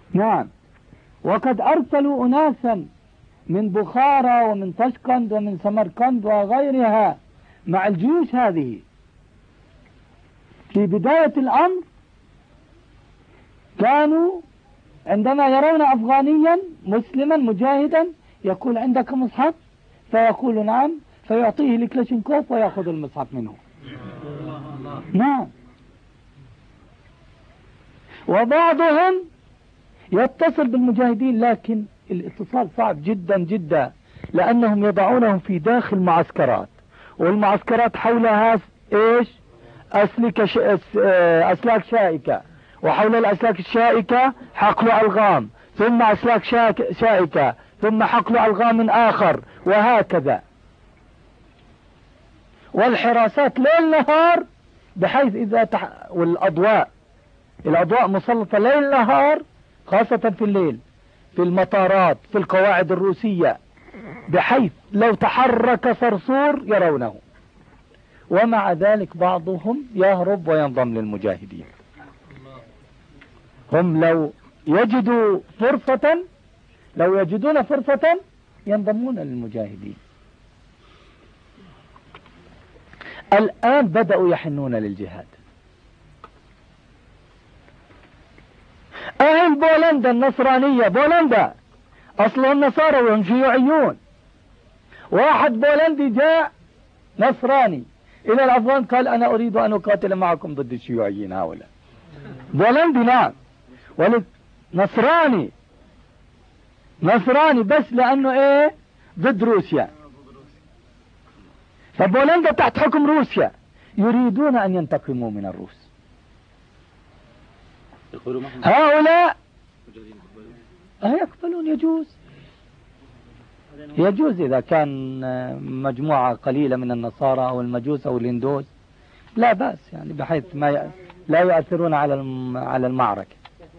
نعم. وقد أرسلوا أناسا من بخارى ومن طشقند ومن سمرقند وغيرها مع الجيوش هذه. في بداية الأمر كانوا عندما يرون أفغانيا مسلما مجاهدا يقول عندك مصحف؟ فيقول نعم، فيعطيه لكلاشينكوف ويأخذ المصحف منه. نعم. وبعضهم يتصل بالمجاهدين، لكن الاتصال صعب جدا جدا، لأنهم يضعونهم في داخل معسكرات، والمعسكرات حولها ايش؟ أسلاك شائكة، وحول الأسلاك الشائكة حقل ألغام، ثم أسلاك شائكة، ثم حقل ألغام آخر، وهكذا. والحراسات ليل نهار، بحيث إذا الأضواء مسلطة ليل نهار، خاصة في الليل، في المطارات، في القواعد الروسية، بحيث لو تحرك صرصور يرونه. ومع ذلك بعضهم يهرب وينضم للمجاهدين. هم لو يجدون فرصة ينضمون للمجاهدين. الآن بدأوا يحنون للجهاد. أهل بولندا النصرانية، بولندا أصلهم النصارى وهم شيوعيون. واحد بولندي جاء نصراني إلى الأفغان قال أنا أريد أن أقاتل معكم ضد الشيوعيين هؤلاء. بولندي نعم، نصراني بس لأنه إيه؟ ضد روسيا. فبولندا تحت حكم روسيا، يريدون أن ينتقموا من الروس. هؤلاء يقبلون، يجوز إذا كان مجموعة قليلة من النصارى أو المجوس أو الهندوس لا بأس، يعني بحيث لا يؤثرون على المعركة.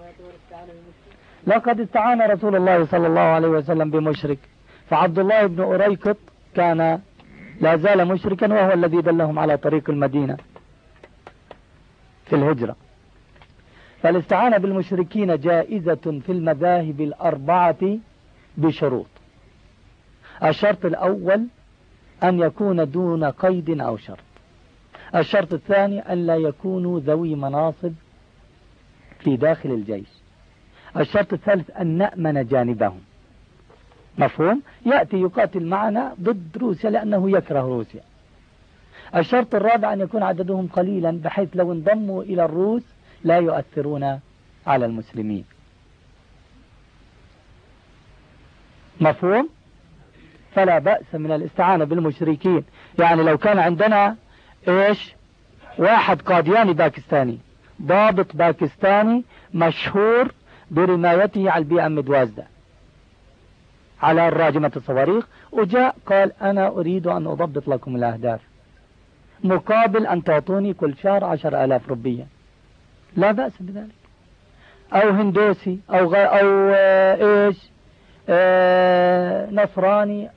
لقد استعان رسول الله صلى الله عليه وسلم بمشرك، فعبد الله بن أريكط كان لا زال مشركا، وهو الذي دلهم على طريق المدينة في الهجرة. فالاستعانة بالمشركين جائزة في المذاهب الأربعة بشروط. الشرط الأول أن يكون دون قيد أو شرط. الشرط الثاني أن لا يكونوا ذوي مناصب في داخل الجيش. الشرط الثالث أن نأمن جانبهم. مفهوم؟ يأتي يقاتل معنا ضد روسيا لأنه يكره روسيا. الشرط الرابع أن يكون عددهم قليلا، بحيث لو انضموا إلى الروس لا يؤثرون على المسلمين. مفهوم؟ فلا بأس من الاستعانة بالمشركين. يعني لو كان عندنا واحد قادياني باكستاني، ضابط باكستاني مشهور برمايته على البي ام دوازدة على الراجمة الصواريخ، وجاء قال أنا أريد أن أضبط لكم الأهداف مقابل أن تعطوني كل شهر 10,000 روبية، لا بأس بذلك. أو هندوسي أو نصراني.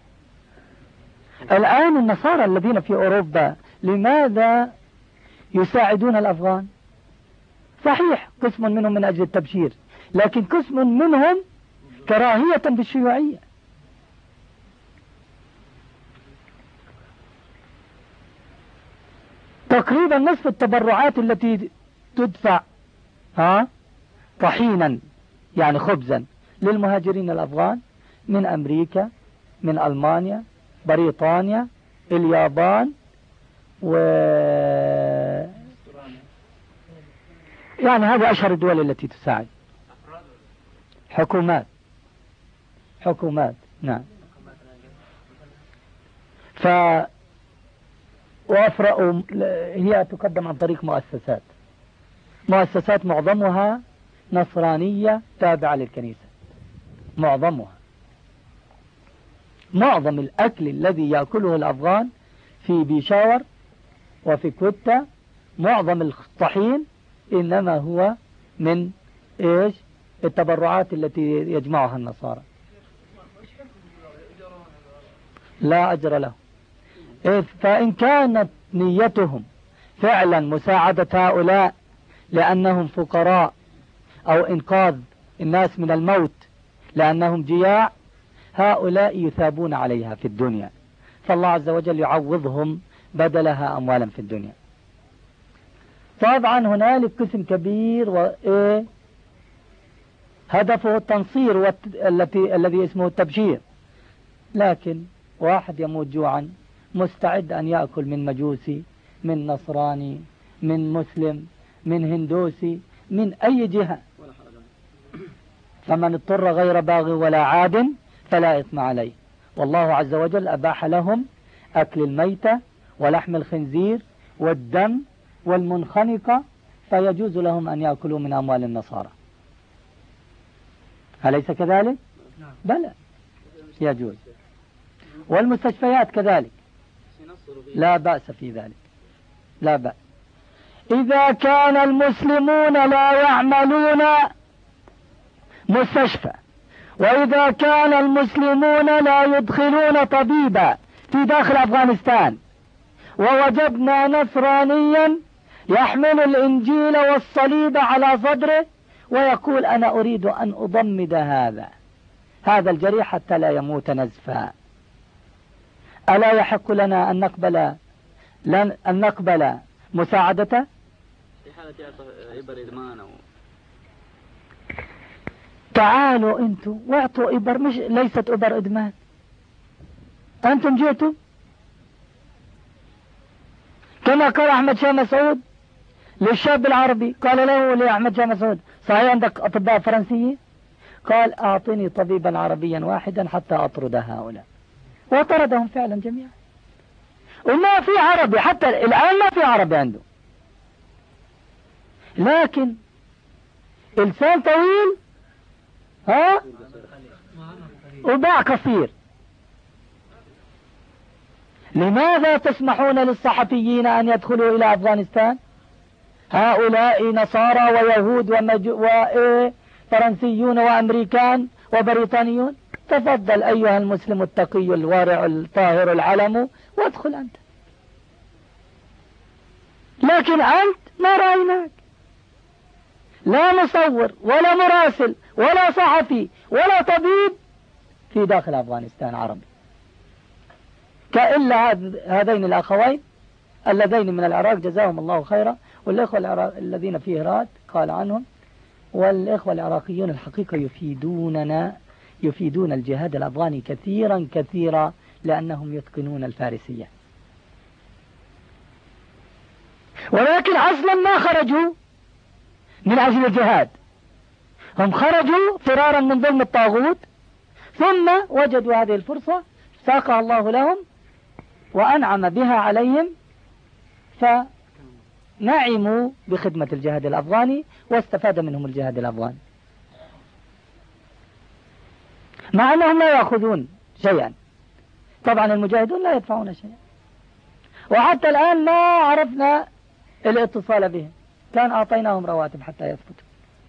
الآن النصارى الذين في أوروبا لماذا يساعدون الأفغان؟ صحيح قسم منهم من أجل التبشير، لكن قسم منهم كراهية بالشيوعية. تقريبا نصف التبرعات التي تدفع طحينا يعني خبزا للمهاجرين الأفغان من أمريكا، من ألمانيا، بريطانيا، اليابان، يعني هذه أشهر الدول التي تساعد. حكومات نعم. هي تقدم عن طريق مؤسسات معظمها نصرانية تابعة للكنيسة. معظم الأكل الذي يأكله الأفغان في بيشاور وفي كوتا، معظم الطحين إنما هو من التبرعات التي يجمعها النصارى. لا أجر له. فإن كانت نيتهم فعلا مساعدة هؤلاء لأنهم فقراء أو إنقاذ الناس من الموت لأنهم جياع، هؤلاء يثابون عليها في الدنيا، فالله عز وجل يعوضهم بدلها أموالا في الدنيا. طبعا هنالك قسم كبير هدفه التنصير الذي اسمه التبشير، لكن واحد يموت جوعا مستعد أن يأكل من مجوسي، من نصراني، من مسلم، من هندوسي، من أي جهة، فمن اضطر غير باغ ولا عاد فلا إثم عليه. والله عز وجل أباح لهم أكل الميتة ولحم الخنزير والدم والمنخنقة، فيجوز لهم أن يأكلوا من أموال النصارى، أليس كذلك؟ بلى يجوز. والمستشفيات كذلك لا بأس في ذلك، لا بأس. إذا كان المسلمون لا يعملون مستشفى، وإذا كان المسلمون لا يدخلون طبيبا في داخل أفغانستان، ووجدنا نصرانيا يحمل الإنجيل والصليب على صدره ويقول أنا أريد أن أضمد هذا الجريح حتى لا يموت نزفا، ألا يحق لنا أن نقبل مساعدته؟ في حالة إبر إدمان تعالوا أنتم واعطوا إبر، مش ليست إبر إدمان. أنتم جئتوا كما قال أحمد شاه مسعود للشاب العربي، قال له لأحمد شاه مسعود صحيح عندك أطباء فرنسيين؟ قال أعطني طبيبا عربيا واحدا حتى أطرد هؤلاء، وطردهم فعلا جميعا. وما في عربي حتى الآن، ما في عربي عنده، لكن لسان طويل وباع قصير. لماذا تسمحون للصحفيين أن يدخلوا إلى أفغانستان؟ هؤلاء نصارى ويهود وفرنسيون وأمريكان وبريطانيون. تفضل أيها المسلم التقي الورع الطاهر العلم وادخل أنت، لكن أنت ما رأيناك، لا مصور ولا مراسل ولا صحفي ولا طبيب في داخل أفغانستان عربي، كإلا هذين الأخوين اللذين من العراق جزاهم الله خيرا، والإخوة الذين في هرات قال عنهم، والإخوة العراقيون الحقيقة يفيدون الجهاد الأفغاني كثيرا كثيرا، لأنهم يتقنون الفارسية، ولكن أصلا ما خرجوا من أجل الجهاد، هم خرجوا فرارا من ظلم الطاغوت، ثم وجدوا هذه الفرصة ساقها الله لهم وأنعم بها عليهم، فنعموا بخدمة الجهاد الأفغاني واستفاد منهم الجهاد الأفغاني، مع أنهم لا يأخذون شيئا. طبعا المجاهدون لا يدفعون شيئا، وحتى الآن ما عرفنا الاتصال بهم، كان أعطيناهم رواتب حتى يثبتوا.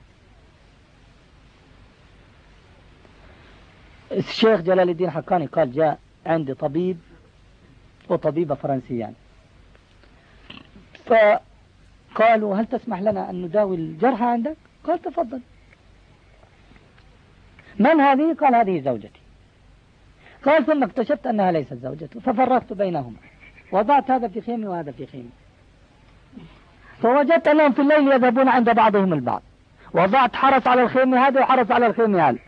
الشيخ جلال الدين حقاني قال جاء عندي طبيب وطبيبة فرنسيان، فقالوا هل تسمح لنا أن نداوي الجرحى عندك؟ قال تفضل. من هذه؟ قال هذه زوجتي. قال ثم اكتشفت أنها ليست زوجته، ففرقت بينهما، وضعت هذا في خيمي وهذا في خيمي، فوجدت أنهم في الليل يذهبون عند بعضهم البعض، وضعت حرس على الخيمة هذا وحرس على الخيمة هذا،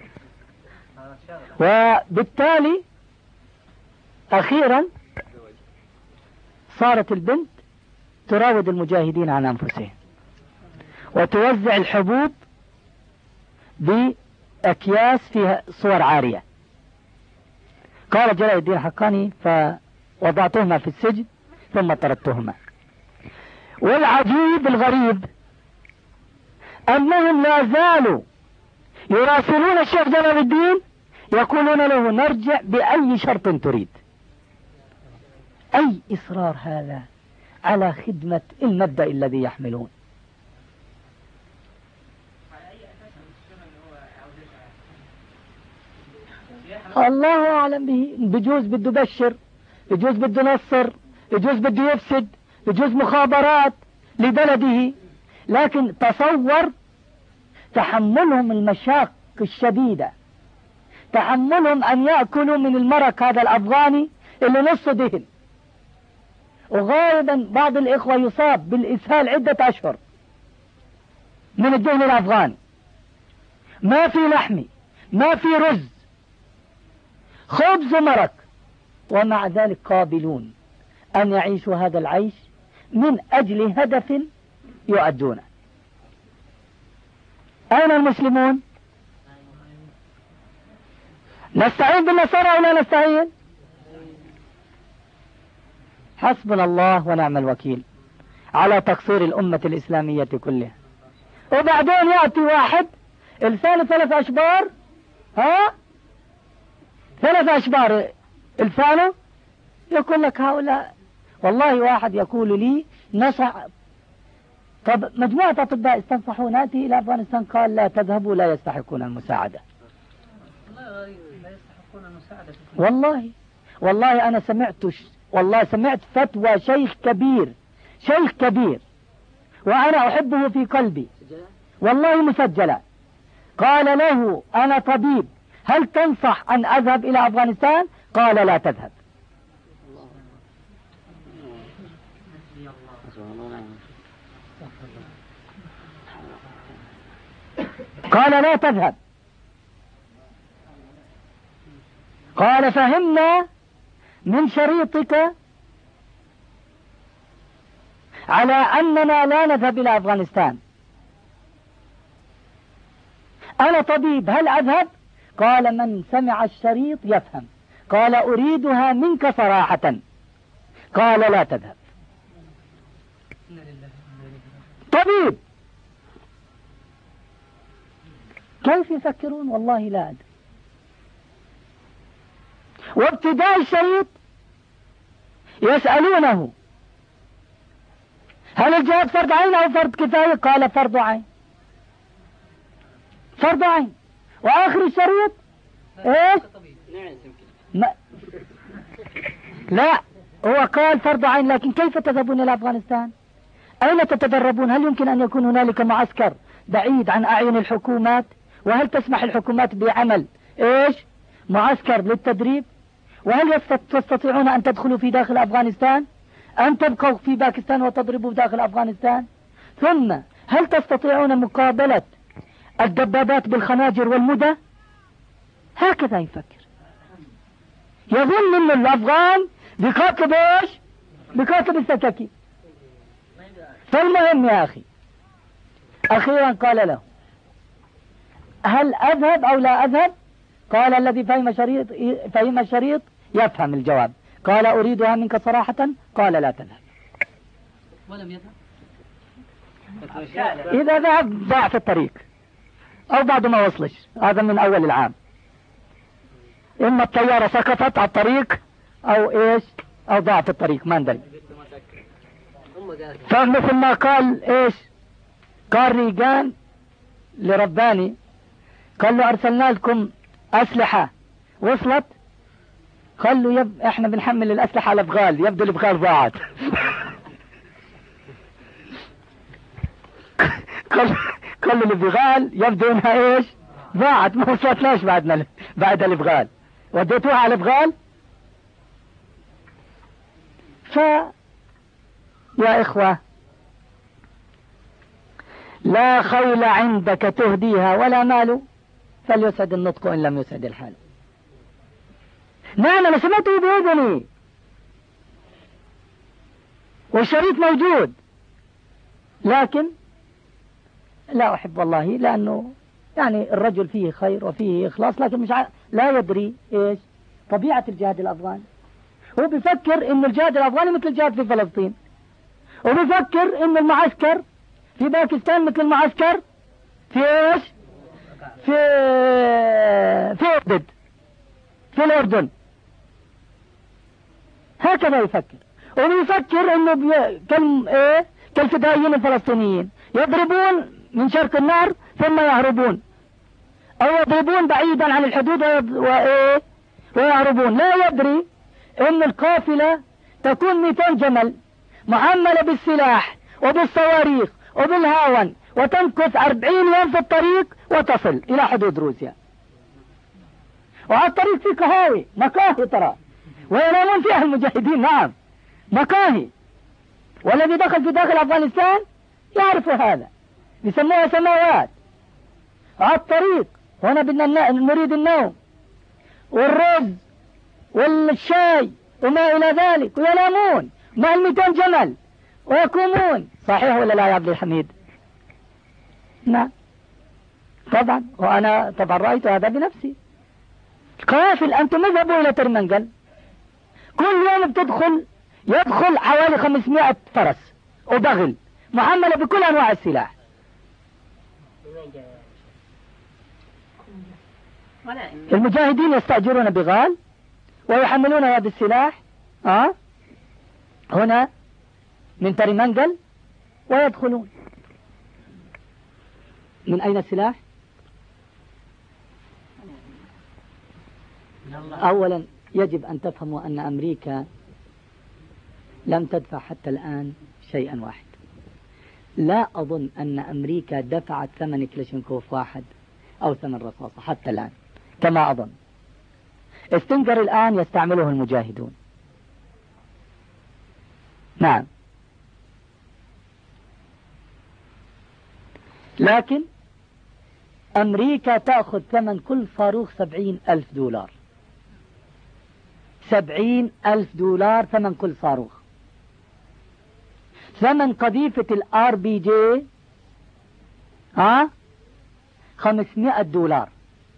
وبالتالي أخيرا صارت البنت تراود المجاهدين عن أنفسهم وتوزع الحبوب بأكياس فيها صور عارية. قال جلال الدين حقاني فوضعتهما في السجن ثم طردتهما. والعجيب الغريب أنهم لا زالوا يراسلون الشيخ جلال الدين يقولون له نرجع بأي شرط تريد. أي إصرار هذا على خدمة المبدأ الذي يحملون. الله أعلم به، بجوز بده يبشر، بجوز بده ينصر، بجوز بده يفسد، بجوز مخابرات لبلده، لكن تحملهم المشاق الشديدة، تحملهم أن يأكلوا من المرق هذا الأفغاني اللي نصه دهن، وغالبا بعض الإخوة يصاب بالإسهال عدة أشهر من الدهن الأفغاني، ما في لحم، ما في رز، خبز ومرق، ومع ذلك قابلون أن يعيشوا هذا العيش من أجل هدف يؤدونه. أين المسلمون؟ نستعين بالنصارى أو لا نستعين؟ حسبنا الله ونعم الوكيل على تقصير الأمة الإسلامية كلها. وبعدين يأتي واحد لسانه 3 أشبار، 3 أشبار لسانه، يقول لك هؤلاء. والله واحد يقول لي نصح، طب مجموعة أطباء استنصحوا نأتي إلى أفغانستان، قال لا تذهبوا، لا يستحقون المساعدة. والله أنا سمعت فتوى شيخ كبير وأنا أحبه في قلبي، والله مسجلة، قال له أنا طبيب، هل تنصح أن أذهب إلى أفغانستان؟ قال لا تذهب. قال لا تذهب. قال فهمنا من شريطك على أننا لا نذهب إلى أفغانستان. أنا طبيب، هل أذهب؟ قال من سمع الشريط يفهم. قال أريدها منك صراحة. قال لا تذهب. طبيب كيف يفكرون؟ والله لا أدري. وابتداء الشريط يسألونه هل الجهاد فرض عين أو فرض كفاية؟ قال فرض عين. وآخر الشريط إيش؟ لا، هو قال فرض عين، لكن كيف تذهبون إلى أفغانستان؟ أين تتدربون؟ هل يمكن أن يكون هنالك معسكر بعيد عن أعين الحكومات؟ وهل تسمح الحكومات بعمل إيش؟ معسكر للتدريب؟ وهل تستطيعون أن تدخلوا في داخل أفغانستان؟ أن تبقوا في باكستان وتضربوا داخل أفغانستان؟ ثم هل تستطيعون مقابلة الدبابات بالخناجر والمدى؟ هكذا يفكر، يظن أن الأفغان بقاتل إيش؟ بقاتل السكاكين. فالمهم يا أخي، أخيرا قال له هل أذهب أو لا أذهب؟ قال الذي فهم الشريط يفهم الجواب. قال أريدها منك صراحة. قال لا تذهب. ولم يذهب. إذا ذهب ضاع في الطريق أو بعد ما وصلش، هذا من أول العام، إما الطيارة سقطت على الطريق أو إيش، أو ضاع في الطريق، ما ندري. فمثل ما قال إيش، قال ريغان لرباني، قال له أرسلنا لكم أسلحة وصلت؟ قال له إحنا بنحمل الأسلحة على الأفغال، يبدو الأفغال ضاعت. قال له الأفغال يبدو إنها إيش؟ ضاعت، ما وصلتناش بعد الأفغال، وديتوها على الأفغال. يا إخوة، لا خيل عندك تهديها ولا مال، فليسعد النطق إن لم يسعد الحال. نعم أنا سمعته بإذني والشريط موجود، لكن لا أحب والله، لأنه يعني الرجل فيه خير وفيه إخلاص، لكن مش لا يدري إيش طبيعة الجهاد الأفغاني. هو بيفكر إن الجهاد الأفغاني مثل الجهاد في فلسطين، وبيفكر إن المعسكر في باكستان مثل المعسكر في إيش؟ في الأردن. هكذا يفكر. ويفكر إنه كالفدائيين الفلسطينيين يضربون من شرق النهر ثم يهربون، أو يضربون بعيدا عن الحدود ويهربون. لا يدري إن القافلة تكون 200 جمل محملة بالسلاح وبالصواريخ وبالهاون وتمكث 40 يوم في الطريق وتصل إلى حدود روسيا. وعلى الطريق في قهاوي، مقاهي ترى، وينامون فيها المجاهدين. نعم، مقاهي. والذي دخل في داخل أفغانستان يعرف هذا، يسموها سماوات. على الطريق هنا بدنا نريد النوم والرز والشاي وما إلى ذلك، وينامون مع 200 جمل ويقومون. صحيح ولا لا يا عبد الحميد؟ نعم طبعا، وأنا طبعا رأيت هذا بنفسي. قافل، أنتم اذهبوا إلى ترمنجل، كل يوم يدخل حوالي 500 فرس وبغل محملة بكل أنواع السلاح. المجاهدين يستأجرون بغال ويحملون هذا السلاح هنا من ترمنجل ويدخلون. من أين السلاح؟ أولا يجب أن تفهموا أن أمريكا لم تدفع حتى الآن شيئا واحد. لا أظن أن أمريكا دفعت ثمن كلاشينكوف واحد أو ثمن رصاصة حتى الآن كما أظن. استنجر الآن يستعمله المجاهدون. نعم، لكن أمريكا تأخذ ثمن كل صاروخ 70,000 دولار. 70,000 دولار ثمن كل صاروخ. ثمن قذيفة الRPG 500 دولار.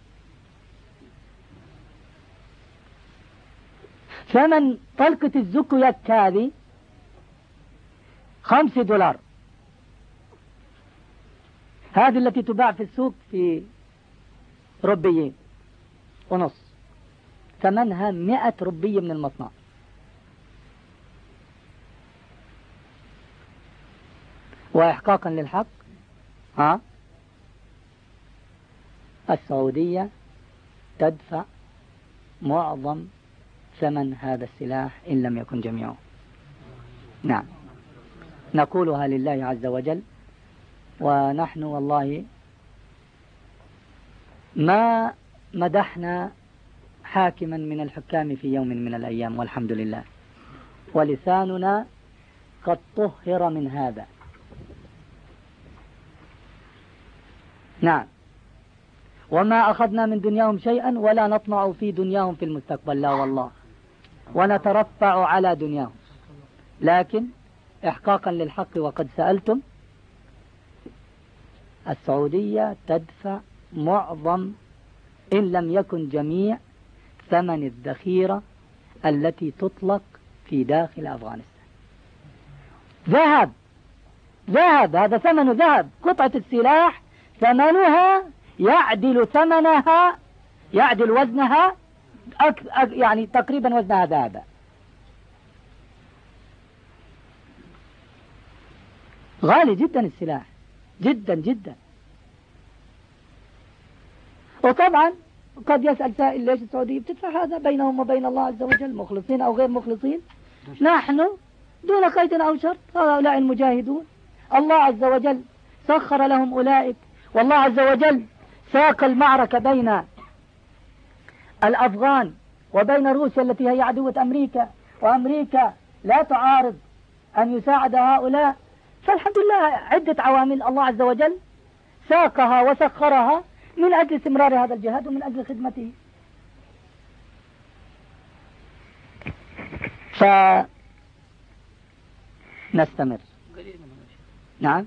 ثمن طلقة الزوكوياك هذه 5 دولار. هذه التي تباع في السوق في ربيين ونص، ثمنها 100 ربية من المصنع. وإحقاقا للحق السعودية تدفع معظم ثمن هذا السلاح إن لم يكن جميعه. نعم، نقولها لله عز وجل. ونحن والله ما مدحنا حاكما من الحكام في يوم من الأيام، والحمد لله، ولساننا قد طهر من هذا. نعم، وما أخذنا من دنياهم شيئا ولا نطمع في دنياهم في المستقبل، لا والله، ونترفع على دنياهم. لكن إحقاقا للحق وقد سألتم، السعودية تدفع معظم إن لم يكن جميع ثمن الذخيرة التي تطلق في داخل أفغانستان. ذهب، هذا ثمن ذهب. قطعة السلاح ثمنها يعدل وزنها يعني تقريبا وزنها ذهب. غالي جدا السلاح، جدا جدا. وطبعا قد يسأل سائل ليش السعودية بتدفع هذا؟ بينهم وبين الله عز وجل، مخلصين أو غير مخلصين، نحن دون قيد أو شرط. هؤلاء المجاهدون الله عز وجل سخر لهم أولئك، والله عز وجل ساق المعركة بين الأفغان وبين روسيا التي هي عدوة أمريكا، وأمريكا لا تعارض أن يساعد هؤلاء. فالحمد لله عدة عوامل الله عز وجل ساقها وسخرها من أجل استمرار هذا الجهاد ومن أجل خدمته. فنستمر. نعم.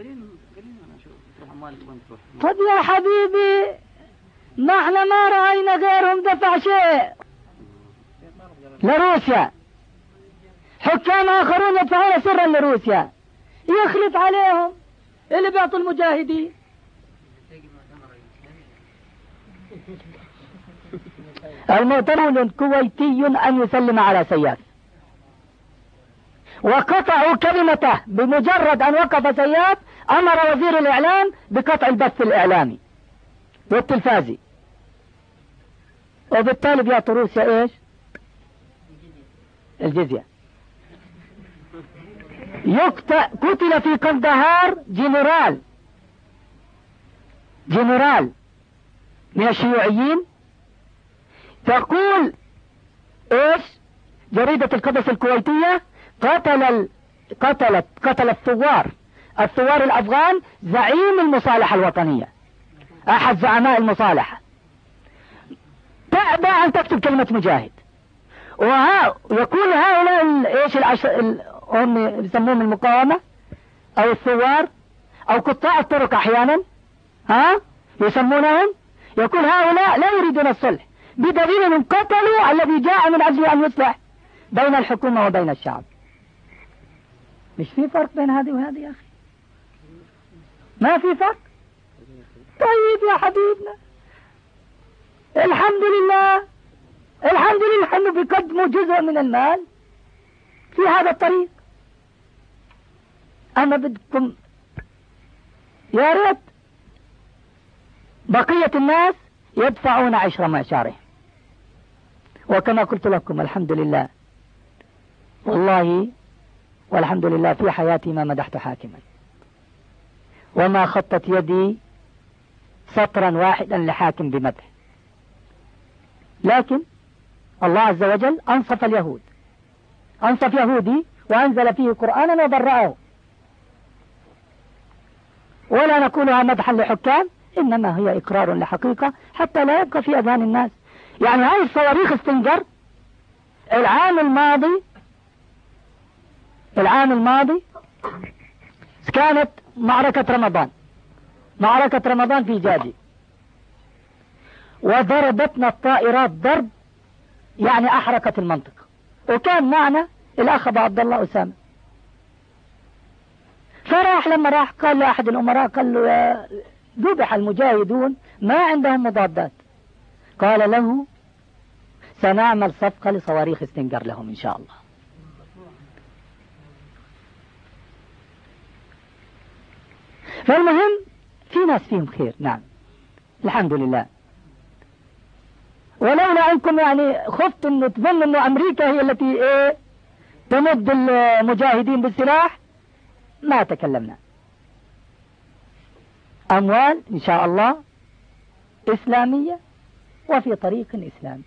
طب يا حبيبي، ما احنا ما رأينا غيرهم دفع شيء لروسيا. حكام آخرون يدفعون سرا لروسيا، يخلف عليهم اللي بيعطوا المجاهدين. المؤتمر كويتي أن يسلم على سياف، وقطعوا كلمته بمجرد أن وقف سياف. أمر وزير الإعلام بقطع البث الإعلامي والتلفازي، وبالتالي بيعطوا روسيا إيش؟ الجزية. قتل في قندهار جنرال جنرال من الشيوعيين، تقول ايش جريدة القدس الكويتية: قتل الثوار الأفغان زعيم المصالحة الوطنية، أحد زعماء المصالحة. تأبى أن تكتب كلمة مجاهد. ويكون هؤلاء ايش هم يسمون المقاومة أو الثوار أو قطاع الطرق أحيانا يسمونهم، يكون هؤلاء لا يريدون الصلح، بدليل أنهم قتلوا الذي جاء من أجل أن يصلح بين الحكومة وبين الشعب. مش في فرق بين هذه وهذه يا أخي؟ ما في فرق؟ طيب يا حبيبنا، الحمد لله أنه بيقدموا جزء من المال في هذا الطريق. أما بدكم يا ريت بقية الناس يدفعون عشر معشارهم. وكما قلت لكم الحمد لله، والله والحمد لله، في حياتي ما مدحت حاكما وما خطت يدي سطرا واحدا لحاكم بمدح، لكن الله عز وجل أنصف اليهود، أنصف يهودي وأنزل فيه قرآنا وبرأه. ولا نقولها مدحا لحكام، إنما هي إقرار لحقيقة حتى لا يبقى في أذهان الناس. يعني هاي الصواريخ استنجر العام الماضي كانت معركة رمضان في جاجي، وضربتنا الطائرات ضرب يعني أحرقت المنطقة. وكان معنا الأخ أبو عبد الله أسامة، لما راح قال لأحد الأمراء، قال له: ذبح المجاهدون ما عندهم مضادات. قال له: سنعمل صفقة لصواريخ استنجر لهم إن شاء الله. فالمهم في ناس فيهم خير، نعم الحمد لله. ولولا أنكم يعني خفت أنه تظن أنه أمريكا هي التي تمد المجاهدين بالسلاح ما تكلمنا. أموال إن شاء الله إسلامية وفي طريق إسلامي.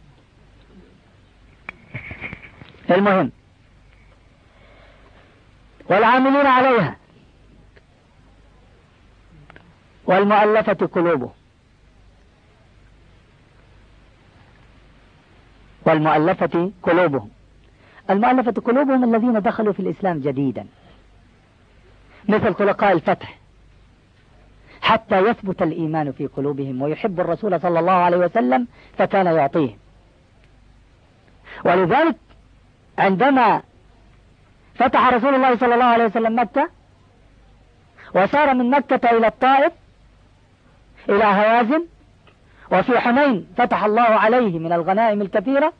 المهم والعاملين عليها والمؤلفة قلوبهم، المؤلفة قلوبهم الذين دخلوا في الإسلام جديدا، مثل طلقاء الفتح، حتى يثبت الإيمان في قلوبهم ويحب الرسول صلى الله عليه وسلم فكان يعطيهم. ولذلك عندما فتح رسول الله صلى الله عليه وسلم مكة وسار من مكة إلى الطائف إلى هوازن، وفي حنين فتح الله عليه من الغنائم الكثيرة،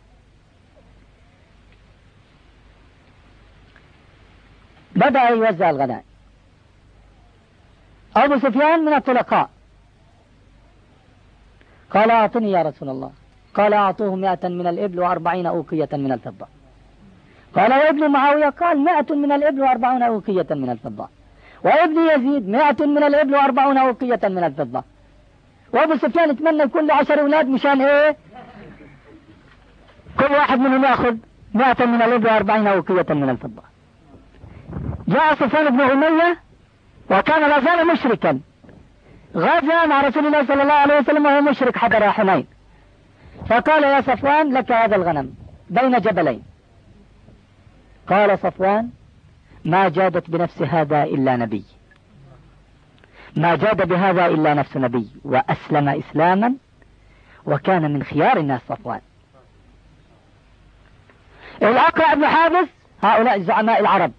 بدأ يوزع الغنائم. أبو سفيان من الطلقاء قال: أعطني يا رسول الله. قال: أعطوه 100 من الإبل و40 أوقية من الفضة. قال: وابن معاوية؟ قال: 100 من الإبل و40 أوقية من الفضة. وابن يزيد 100 من الإبل و40 أوقية من الفضة. وابو سفيان يتمنى يكون له 10 أولاد مشان كل واحد منهم يأخذ 100 من الإبل و40 أوقية من الفضة. جاء صفوان بن أمية وكان لا زال مشركا، غزا مع رسول الله صلى الله عليه وسلم وهو مشرك حضر حنين، فقال: يا صفوان لك هذا الغنم بين جبلين. قال صفوان: ما جادت بنفس هذا إلا نبي، ما جاد بهذا إلا نفس نبي، وأسلم إسلاما وكان من خيار الناس صفوان. الأقرع بن حابس، هؤلاء زعماء العرب،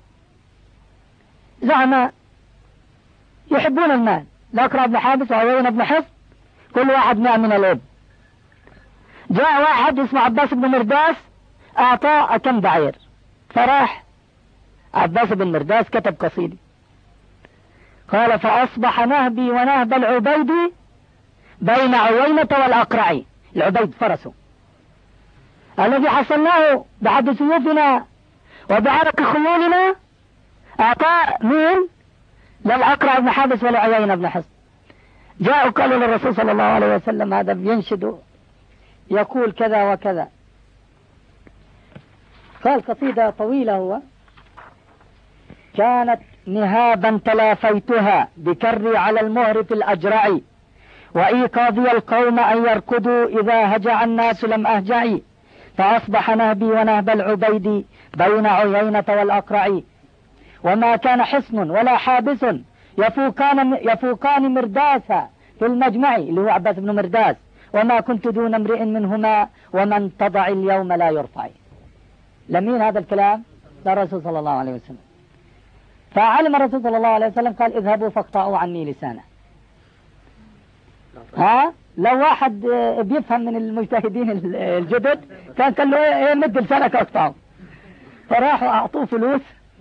زعماء يحبون المال. الأقرع بن حابس وعيينة بن حصن كل واحد 100 من الإبل. جاء واحد اسمه عباس بن مرداس أعطاه كم بعير، فراح عباس بن مرداس كتب قصيدة قال: فأصبح نهبي ونهب العبيد بين عيينة والأقرع. العبيد فرسه الذي حصلناه بعد سيوفنا وبعرق خيولنا، أعطاه مين؟ للأقرع بن حابس ولعيينة بن حصن. جاءوا قالوا للرسول صلى الله عليه وسلم هذا بينشد يقول كذا وكذا. قال قصيدة طويلة هو: كانت نهابا تلافيتها بكري على المهر في الأجرع، وإيقاظي القوم أن يركضوا إذا هجع الناس لم أهجعي، فأصبح نهبي ونهب العبيد بين عيينة والأقرع، وما كان حصن ولا حابس يفوقان مرداسا في المجمع، اللي هو عباس بن مرداس، وما كنت دون امرئ منهما ومن تضع اليوم لا يرفع. لمين هذا الكلام؟ للرسول صلى الله عليه وسلم. فعلم الرسول صلى الله عليه وسلم قال: اذهبوا فاقطعوا عني لسانه. لو واحد بيفهم من المجتهدين الجدد كان قال له مد لسانك اقطعه. فراحوا اعطوه فلوس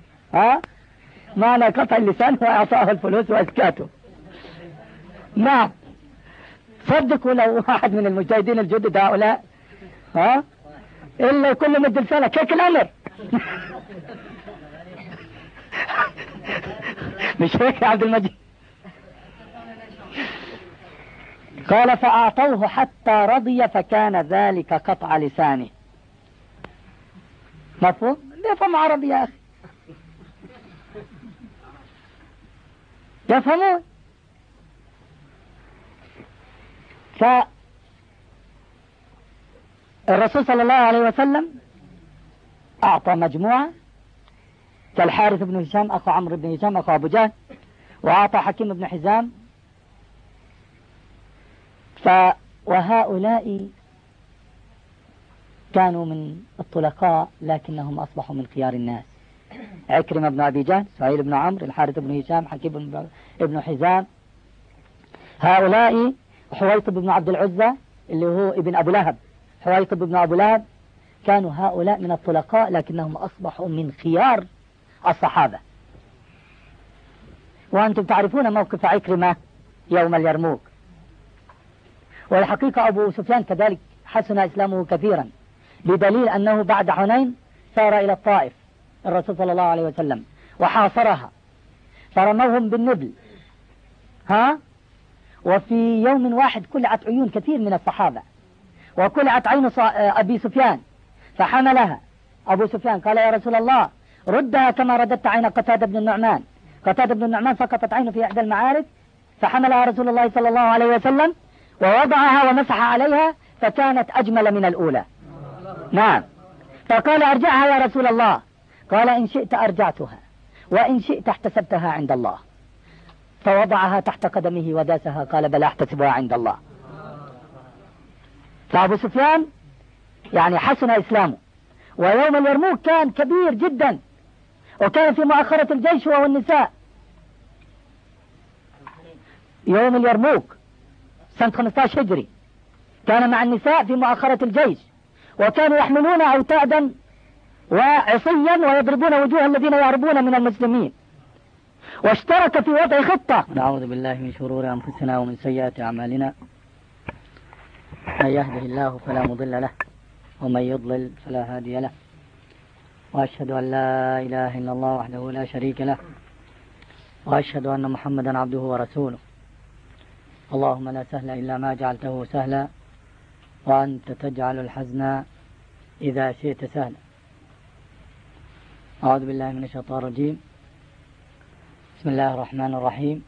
معنى قطع اللسان، واعطاه الفلوس واسكاته. نعم، صدقوا لو واحد من المجتهدين الجدد هؤلاء إلا كل مد لسانك هيك الأمر. مش هيك يا عبد المجيد؟ قال: فأعطوه حتى رضي فكان ذلك قطع لسانه. مفهوم؟ يفهم عربي يا أخي، يفهمون. فالرسول صلى الله عليه وسلم أعطى مجموعة كالحارث بن هشام أخو عمرو بن هشام أخو أبو جهل، وأعطى حكيم بن حزام. وهؤلاء كانوا من الطلقاء لكنهم أصبحوا من خيار الناس: عكرمة بن أبي جهل، سهيل بن عمرو، الحارث بن هشام، حكيم بن حزام. هؤلاء حويطب بن عبد العزة اللي هو ابن أبو لهب، حويطب بن أبو لهب، كانوا هؤلاء من الطلقاء لكنهم أصبحوا من خيار الصحابة. وأنتم تعرفون موقف عكرمة يوم اليرموك. والحقيقة أبو سفيان كذلك حسن إسلامه كثيرا، بدليل أنه بعد حنين سار إلى الطائف الرسول صلى الله عليه وسلم وحاصرها، فرموهم بالنبل وفي يوم واحد كلعت عيون كثير من الصحابة، وكلعت عين أبي سفيان، فحملها أبو سفيان قال: يا رسول الله ردها كما رددت عين قتادة بن النعمان. قتادة بن النعمان سقطت عينه في إحدى المعارك، فحملها رسول الله صلى الله عليه وسلم ووضعها ومسح عليها فكانت أجمل من الأولى. نعم. فقال: أرجعها يا رسول الله. قال: إن شئت أرجعتها وإن شئت احتسبتها عند الله. فوضعها تحت قدمه وداسها، قال: بل احتسبها عند الله. فأبو سفيان يعني حسن إسلامه. ويوم اليرموك كان كبير جدا، وكان في مؤخرة الجيش وهو النساء. يوم اليرموك سنة 15 هجري كان مع النساء في مؤخرة الجيش، وكانوا يحملون أوتادا وعصيا ويضربون وجوه الذين يهربون من المسلمين. واشترك في وضع خطة. نعوذ بالله من شرور أنفسنا ومن سيئات أعمالنا، من يهده الله فلا مضل له ومن يضلل فلا هادي له، وأشهد أن لا إله إلا الله وحده لا شريك له، وأشهد أن محمدا عبده ورسوله. اللهم لا سهل إلا ما جعلته سهلا، وأنت تجعل الحزن إذا شئت سهلا. أعوذ بالله من الشيطان الرجيم. بسم الله الرحمن الرحيم.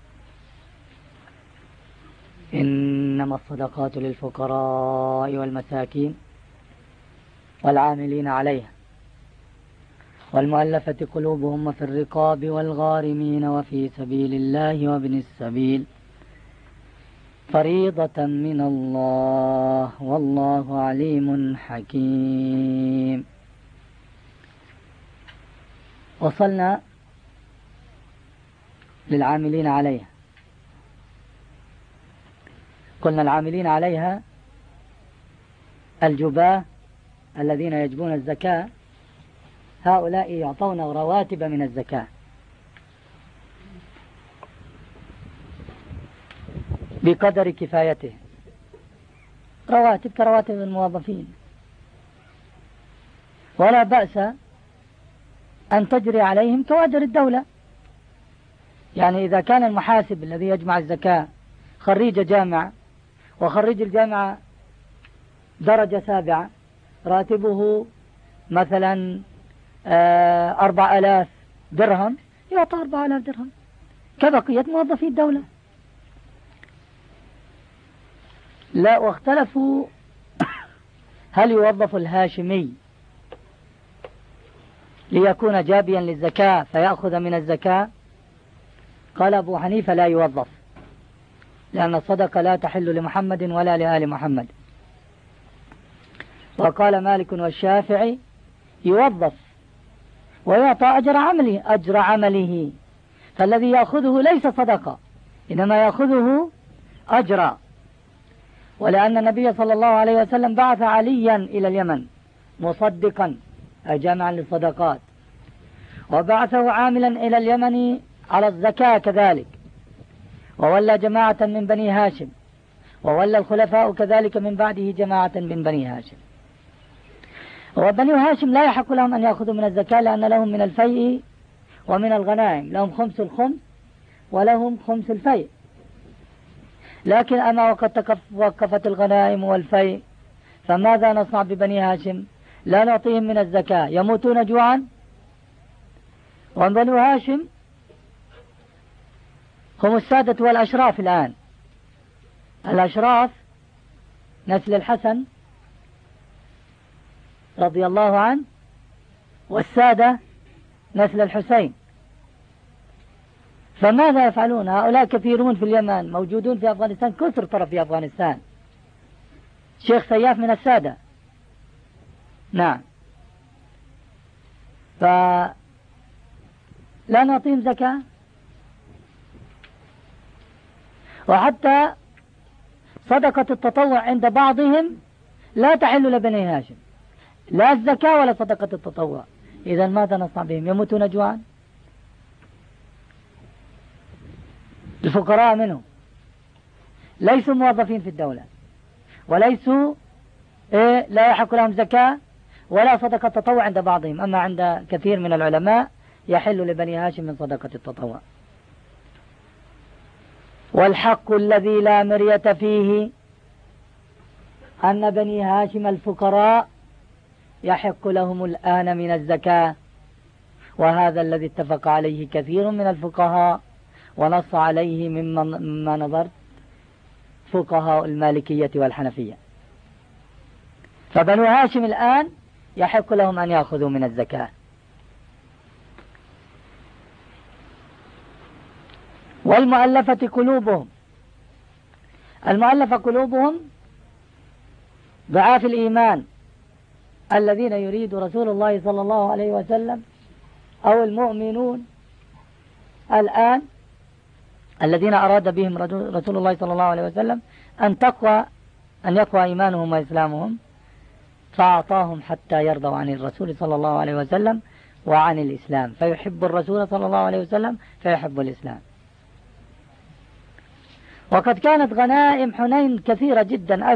إنما الصدقات للفقراء والمساكين والعاملين عليها والمؤلفة قلوبهم وفي الرقاب والغارمين وفي سبيل الله وابن السبيل فريضة من الله والله عليم حكيم. وصلنا للعاملين عليها. قلنا العاملين عليها الجباة الذين يجبون الزكاة، هؤلاء يعطون رواتب من الزكاة بقدر كفايته، رواتب كرواتب الموظفين، ولا بأس أن تجري عليهم كوادر الدولة. يعني إذا كان المحاسب الذي يجمع الزكاة خريج جامعة، وخريج الجامعة درجة 7 راتبه مثلا 4000 درهم، يعطى 4000 درهم كبقية موظفي الدولة. لا، واختلفوا هل يوظف الهاشمي ليكون جابيا للزكاة فيأخذ من الزكاة؟ قال أبو حنيفة لا يوظف، لأن الصدقة لا تحل لمحمد ولا لآل محمد. وقال مالك والشافعي يوظف ويعطى أجر عمله، فالذي يأخذه ليس صدقة إنما يأخذه أجرا. ولأن النبي صلى الله عليه وسلم بعث عليا إلى اليمن مصدقا أي جامعا للصدقات، وبعثه عاملا إلى اليمن على الزكاة كذلك، وولى جماعة من بني هاشم، وولى الخلفاء كذلك من بعده جماعة من بني هاشم. وبني هاشم لا يحق لهم أن يأخذوا من الزكاة، لأن لهم من الفيء ومن الغنائم، لهم خمس الخمس ولهم خمس الفيء. لكن أما وقد وقفت الغنائم والفيء فماذا نصنع ببني هاشم؟ لا نعطيهم من الزكاة، يموتون جوعا. وبني هاشم هم السادة والأشراف الآن، الأشراف نسل الحسن رضي الله عنه، والسادة نسل الحسين. فماذا يفعلون هؤلاء؟ كثيرون في اليمن، موجودون في أفغانستان، كثر ترى في أفغانستان. شيخ سياف من السادة، نعم. فلا نعطيهم زكاة. وحتى صدقة التطوع عند بعضهم لا تحل لبني هاشم، لا الزكاة ولا صدقة التطوع. إذا ماذا نصنع بهم؟ يموتون جوعا. الفقراء منهم ليسوا موظفين في الدولة، وليسوا لا يحق لهم زكاة ولا صدقة تطوع عند بعضهم. أما عند كثير من العلماء يحل لبني هاشم من صدقة التطوع. والحق الذي لا مرية فيه أن بني هاشم الفقراء يحق لهم الآن من الزكاة، وهذا الذي اتفق عليه كثير من الفقهاء، ونص عليه مما نظرت فقهاء المالكية والحنفية. فبنو هاشم الآن يحق لهم أن يأخذوا من الزكاة. والمؤلفة قلوبهم، المؤلفة قلوبهم ضعاف الإيمان الذين يريد رسول الله صلى الله عليه وسلم أو المؤمنون الآن الذين أراد بهم رسول الله صلى الله عليه وسلم أن يقوى إيمانهم وإسلامهم، فأعطاهم حتى يرضوا عن الرسول صلى الله عليه وسلم وعن الإسلام، فيحب الرسول صلى الله عليه وسلم فيحب الإسلام. وقد كانت غنائم حنين كثيرة جدا،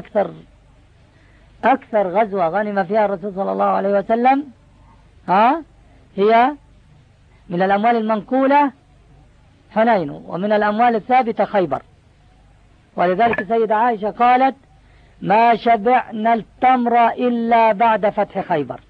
أكثر غزوة غنم فيها الرسول صلى الله عليه وسلم هي من الأموال المنقولة حنين، ومن الأموال الثابتة خيبر. ولذلك سيدة عائشة قالت: ما شبعنا التمر إلا بعد فتح خيبر.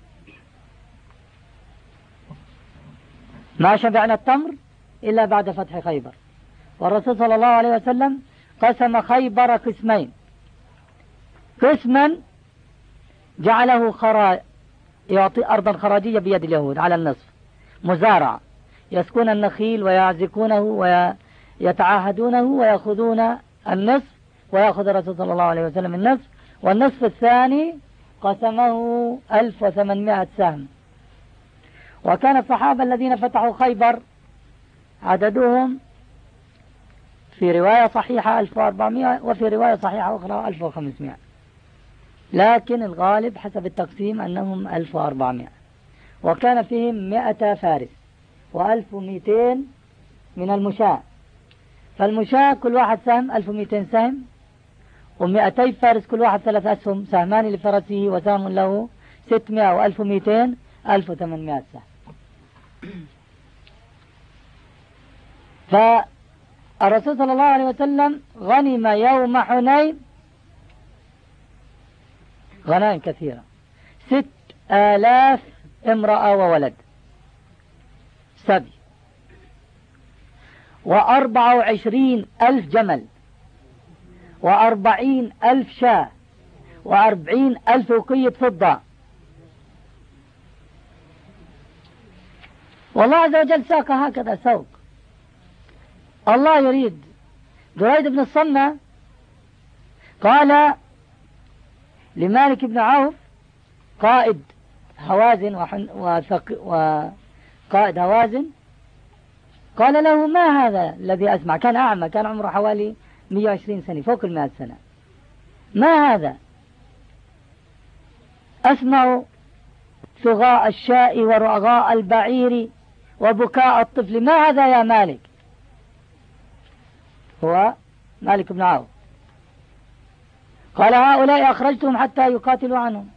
ما شبعنا التمر إلا بعد فتح خيبر. والرسول صلى الله عليه وسلم قسم خيبر قسمين: قسما جعله يعطي أرضا خراجية بيد اليهود على النصف، مزارع، يسكون النخيل ويعزكونه ويتعاهدونه ويأخذون النصف، ويأخذ الرسول صلى الله عليه وسلم النصف، والنصف الثاني قسمه 1800 سهم. وكان الصحابة الذين فتحوا خيبر عددهم في رواية صحيحة 1400 وفي رواية صحيحة أخرى 1500، لكن الغالب حسب التقسيم أنهم 1400. وكان فيهم 100 فارس و1200 من المشاة، فالمشاة كل واحد سهم 1200 سهم، و200 فارس كل واحد 3 أسهم، سهمان لفرسه وسهم له 600 و1200 1800 سهم. الرسول صلى الله عليه وسلم غنم يوم حنين غنائم كثيرة، 6000 امرأة وولد سبي، 24,000 جمل، 40,000 شاة، 40,000 وقية فضة. والله عز وجل ساق هكذا سوق. الله يريد. دريد بن الصمة قال لمالك بن عوف قائد هوازن وقائد هوازن، قال له: ما هذا الذي أسمع؟ كان أعمى، كان عمره حوالي 120 سنة، فوق 100 سنة. ما هذا؟ أسمع ثغاء الشاء ورغاء البعير وبكاء الطفل، ما هذا يا مالك؟ هو مالك بن عوف. قال: هؤلاء أخرجتهم حتى يقاتلوا عنهم.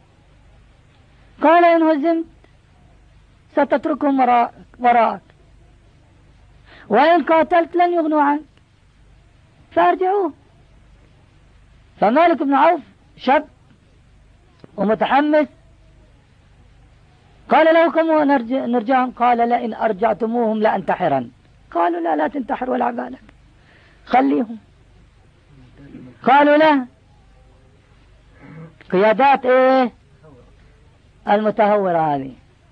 قال: إن هزمت ستتركهم وراءك، وإن قاتلت لن يغنوا عنك فارجعوه. فمالك بن عوف شاب ومتحمس، قال: له كم نرجعهم؟ قال: لئن أرجعتموهم لأنتحرن. قالوا: لا تنتحر ولا بالك، خليهم. قالوا له: قيادات ايه المتهورة هذه.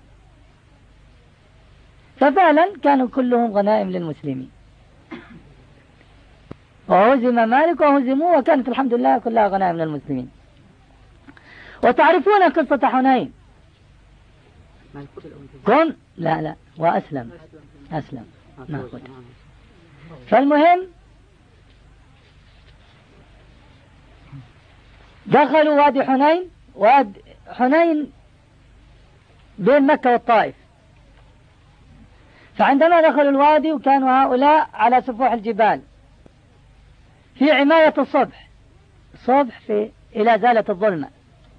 ففعلا كانوا كلهم غنائم للمسلمين، وهزم مالك وهزموه، وكانت الحمد لله كلها غنائم للمسلمين. وتعرفون قصة حنين. لا وأسلم ناخذ. فالمهم دخلوا وادي حنين. وادي حنين بين مكة والطائف. فعندما دخلوا الوادي وكانوا هؤلاء على سفوح الجبال في عماية الصبح إلى زالة الظلمة،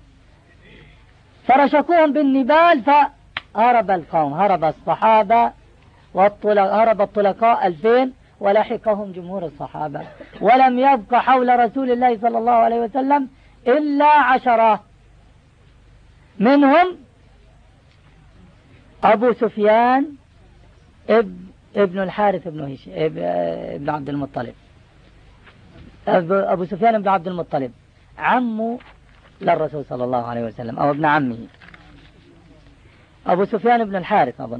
فرشقوهم بالنبال فهرب القوم، هرب الصحابة هرب الطلقاء 2000 ولحقهم جمهور الصحابة، ولم يبق حول رسول الله صلى الله عليه وسلم إلا 10، منهم أبو سفيان ابن الحارث ابن عبد المطلب، أبو سفيان بن عبد المطلب عمه للرسول صلى الله عليه وسلم، أو ابن عمه، أبو سفيان بن الحارث أظن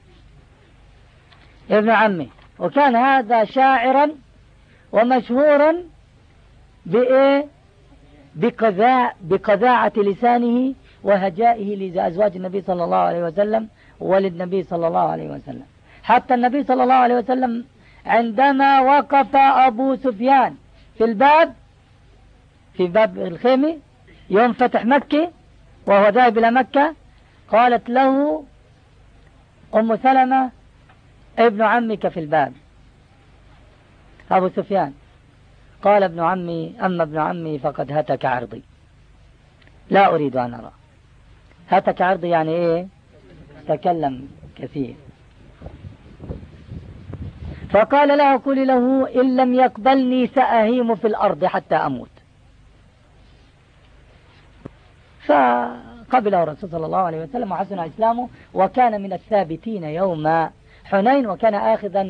ابن عمه. وكان هذا شاعرا ومشهورا بقذاعة لسانه وهجائه لأزواج النبي صلى الله عليه وسلم وللنبي صلى الله عليه وسلم. حتى النبي صلى الله عليه وسلم عندما وقف أبو سفيان في باب الخيمة يوم فتح مكة وهو ذاهب إلى مكة، قالت له أم سلمة: ابن عمك في الباب. أبو سفيان قال: ابن عمي، أما ابن عمي فقد هتك عرضي، لا أريد أن أرى. هتك عرضي يعني إيه؟ تكلم كثير. فقال له: قل له إن لم يقبلني سأهيم في الأرض حتى أموت. فقبله الرسول صلى الله عليه وسلم وحسن إسلامه، وكان من الثابتين يوم حنين، وكان آخذا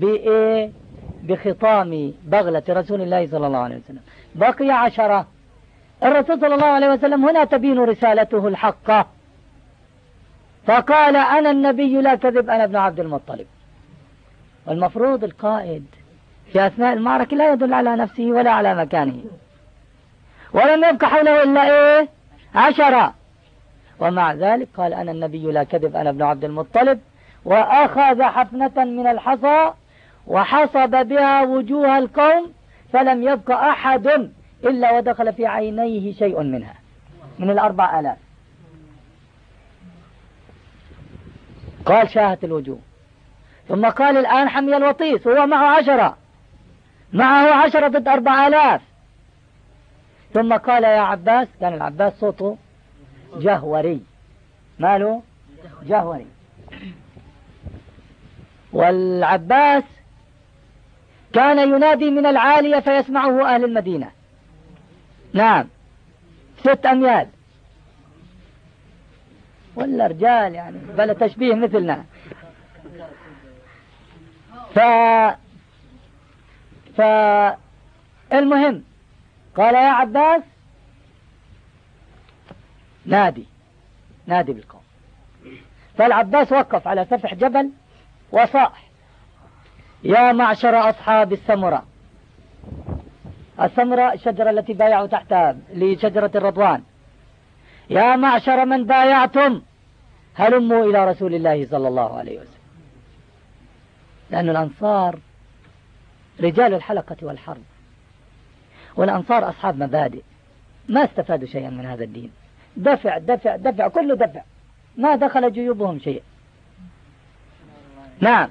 بخطام بغلة رسول الله صلى الله عليه وسلم. بقي 10. الرسول صلى الله عليه وسلم هنا تبين رسالته الحقة، فقال: أنا النبي لا كذب، أنا ابن عبد المطلب. والمفروض القائد في أثناء المعركة لا يدل على نفسه ولا على مكانه، ولم يبقى حوله إلا 10. ومع ذلك قال: أنا النبي لا كذب، أنا ابن عبد المطلب. وأخذ حفنة من الحصى وحصب بها وجوه القوم، فلم يبقى أحد إلا ودخل في عينيه شيء منها من 4000. قال: شاهت الوجوه. ثم قال: الآن حمي الوطيس وهو معه 10، معه 10 ضد 4000. ثم قال: يا عباس، كان العباس صوته جهوري، ماله جهوري، والعباس كان ينادي من العالية فيسمعه أهل المدينة. نعم 6 أميال، ولا رجال يعني بلا تشبيه مثلنا. المهم قال يا عباس نادي بالقوم. فالعباس وقف على سفح جبل وصاح يا معشر أصحاب السمرة. السمرة الشجرة التي بايعوا تحتها لشجرة الرضوان. يا معشر من بايعتم هلموا إلى رسول الله صلى الله عليه وسلم. لأن الأنصار رجال الحلقة والحرب، والأنصار أصحاب مبادئ، ما استفادوا شيئا من هذا الدين. دفع دفع دفع، كله دفع، ما دخل جيوبهم شيء. نعم.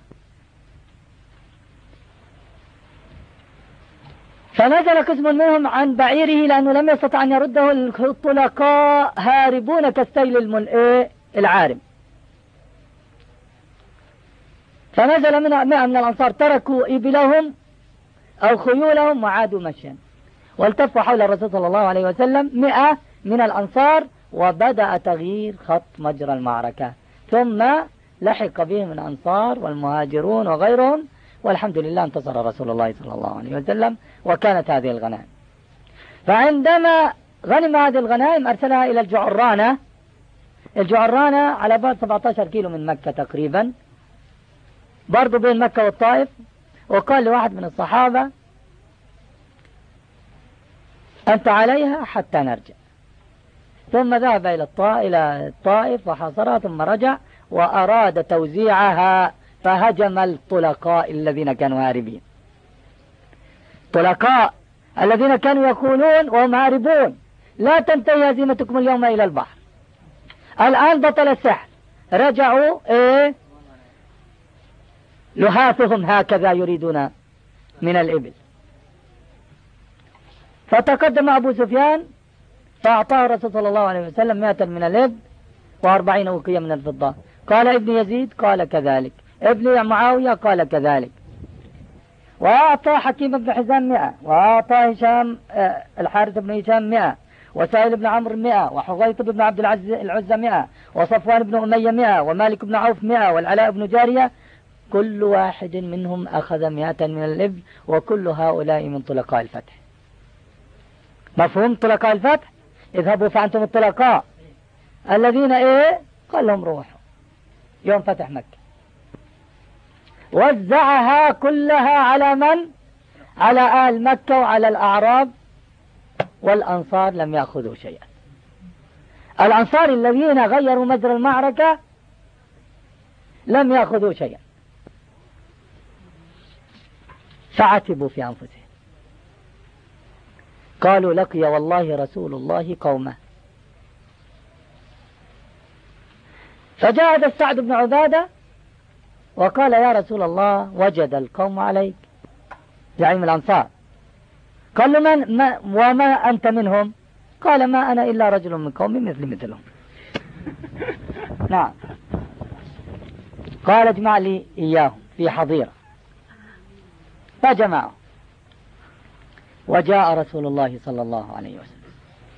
فنزل قسم منهم عن بعيره لأنه لم يستطع أن يرده الطلقاء هاربون كالسيل العارم. فنزل من 100 من الأنصار تركوا إبلهم أو خيولهم وعادوا مشيا، والتفوا حول الرسول صلى الله عليه وسلم 100 من الأنصار، وبدأ تغيير خط مجرى المعركة. ثم لحق بهم الأنصار والمهاجرون وغيرهم، والحمد لله انتصر رسول الله صلى الله عليه وسلم، وكانت هذه الغنائم. فعندما غنم هذه الغنائم أرسلها إلى الجعرانة على بعد 17 كيلو من مكة تقريبا، برضو بين مكة والطائف. وقال لواحد من الصحابة أنت عليها حتى نرجع. ثم ذهب إلى الطائف وحاصرها، ثم رجع وأراد توزيعها، فهجم الطلقاء الذين كانوا هاربين. الطلقاء الذين كانوا يقولون وهم هاربون لا تنتهي هزيمتكم اليوم إلى البحر، الآن بطل السحر، رجعوا لهافهم هكذا يريدون من الإبل. فتقدم أبو سفيان فأعطاه الرسول صلى الله عليه وسلم 100 من الإبل و40 وقية من الفضة. قال ابن يزيد قال كذلك، ابن معاوية قال كذلك. وأعطى حكيم بن حزام 100، وأعطى هشام الحارث بن هشام 100، وسائل بن عمرو 100، وحغيط بن عبد العزة 100، وصفوان بن أمية 100، ومالك بن عوف 100، والعلاء بن جارية. كل واحد منهم أخذ 100 من الإبل، وكل هؤلاء من طلقاء الفتح. مفهوم طلقاء الفتح؟ اذهبوا فأنتم الطلقاء الذين قال لهم روحوا يوم فتح مكة. وزعها كلها على من؟ على أهل مكة وعلى الأعراب، والأنصار لم يأخذوا شيئا. الأنصار الذين غيروا مجرى المعركة لم يأخذوا شيئا، فعتبوا في أنفسهم، قالوا لقي والله رسول الله قومه. فجاء السعد بن عبادة وقال يا رسول الله وجد القوم عليك، زعيم الأنصار. قال له وما أنت منهم؟ قال ما أنا إلا رجل من قومي مثلهم. نعم. قال اجمع لي إياهم في حظيرة، فجمعوا، وجاء رسول الله صلى الله عليه وسلم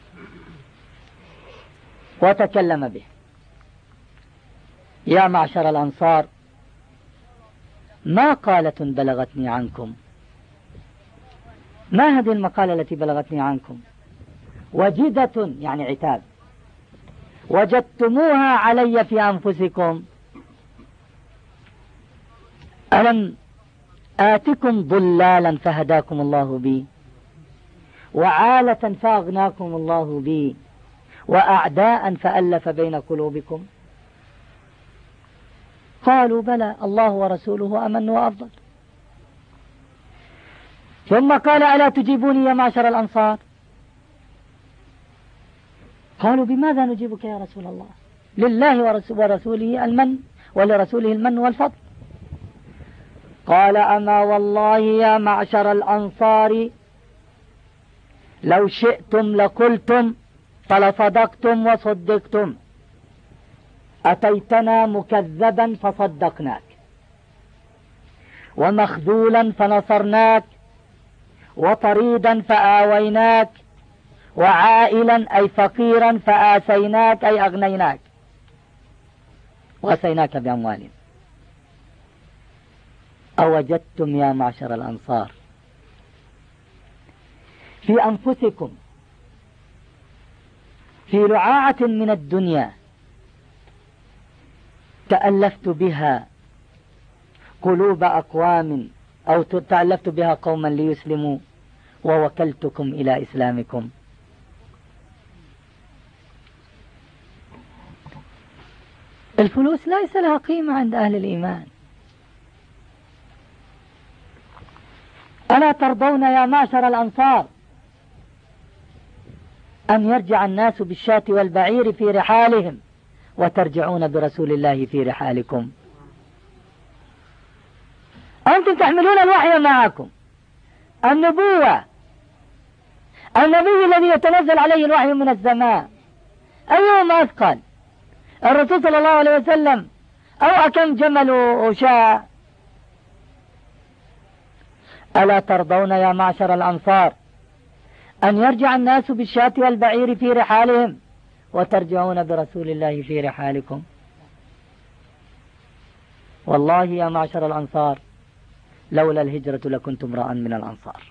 وتكلم به. يا معشر الأنصار، ما قالة بلغتني عنكم؟ ما هذه المقالة التي بلغتني عنكم؟ وجدة يعني عتاب، وجدتموها علي في أنفسكم. ألم آتكم ضلالا فهداكم الله بي، وعالة فأغناكم الله بي، وأعداء فألف بين قلوبكم؟ قالوا بلى، الله ورسوله أمن وأفضل. ثم قال ألا تجيبوني يا معشر الأنصار؟ قالوا بماذا نجيبك يا رسول الله؟ لله ورسوله المن، ولرسوله المن والفضل. قال أما والله يا معشر الأنصار لو شئتم لقلتم فلصدقتم وصدقتم، أتيتنا مكذبا فصدقناك، ومخذولا فنصرناك، وطريدا فآويناك، وعائلا أي فقيرا فآسيناك أي أغنيناك وأسيناك بأموال. أوجدتم يا معشر الأنصار في أنفسكم في لعاعة من الدنيا تألفت بها قلوب أقوام، أو تألفت بها قوما ليسلموا ووكلتكم إلى إسلامكم. الفلوس ليس لها قيمة عند أهل الإيمان. ألا ترضون يا معشر الأنصار أن يرجع الناس بالشاة والبعير في رحالهم وترجعون برسول الله في رحالكم؟ أنتم تحملون الوحي معكم، النبوة، النبي الذي يتنزل عليه الوحي من السماء، أيهما أثقل، الرسول صلى الله عليه وسلم أو أكم جمل وشاء؟ ألا ترضون يا معشر الأنصار أن يرجع الناس بالشاة والبعير في رحالهم وترجعون برسول الله في رحالكم؟ والله يا معشر الأنصار لولا الهجرة لكنت امرأ من الأنصار.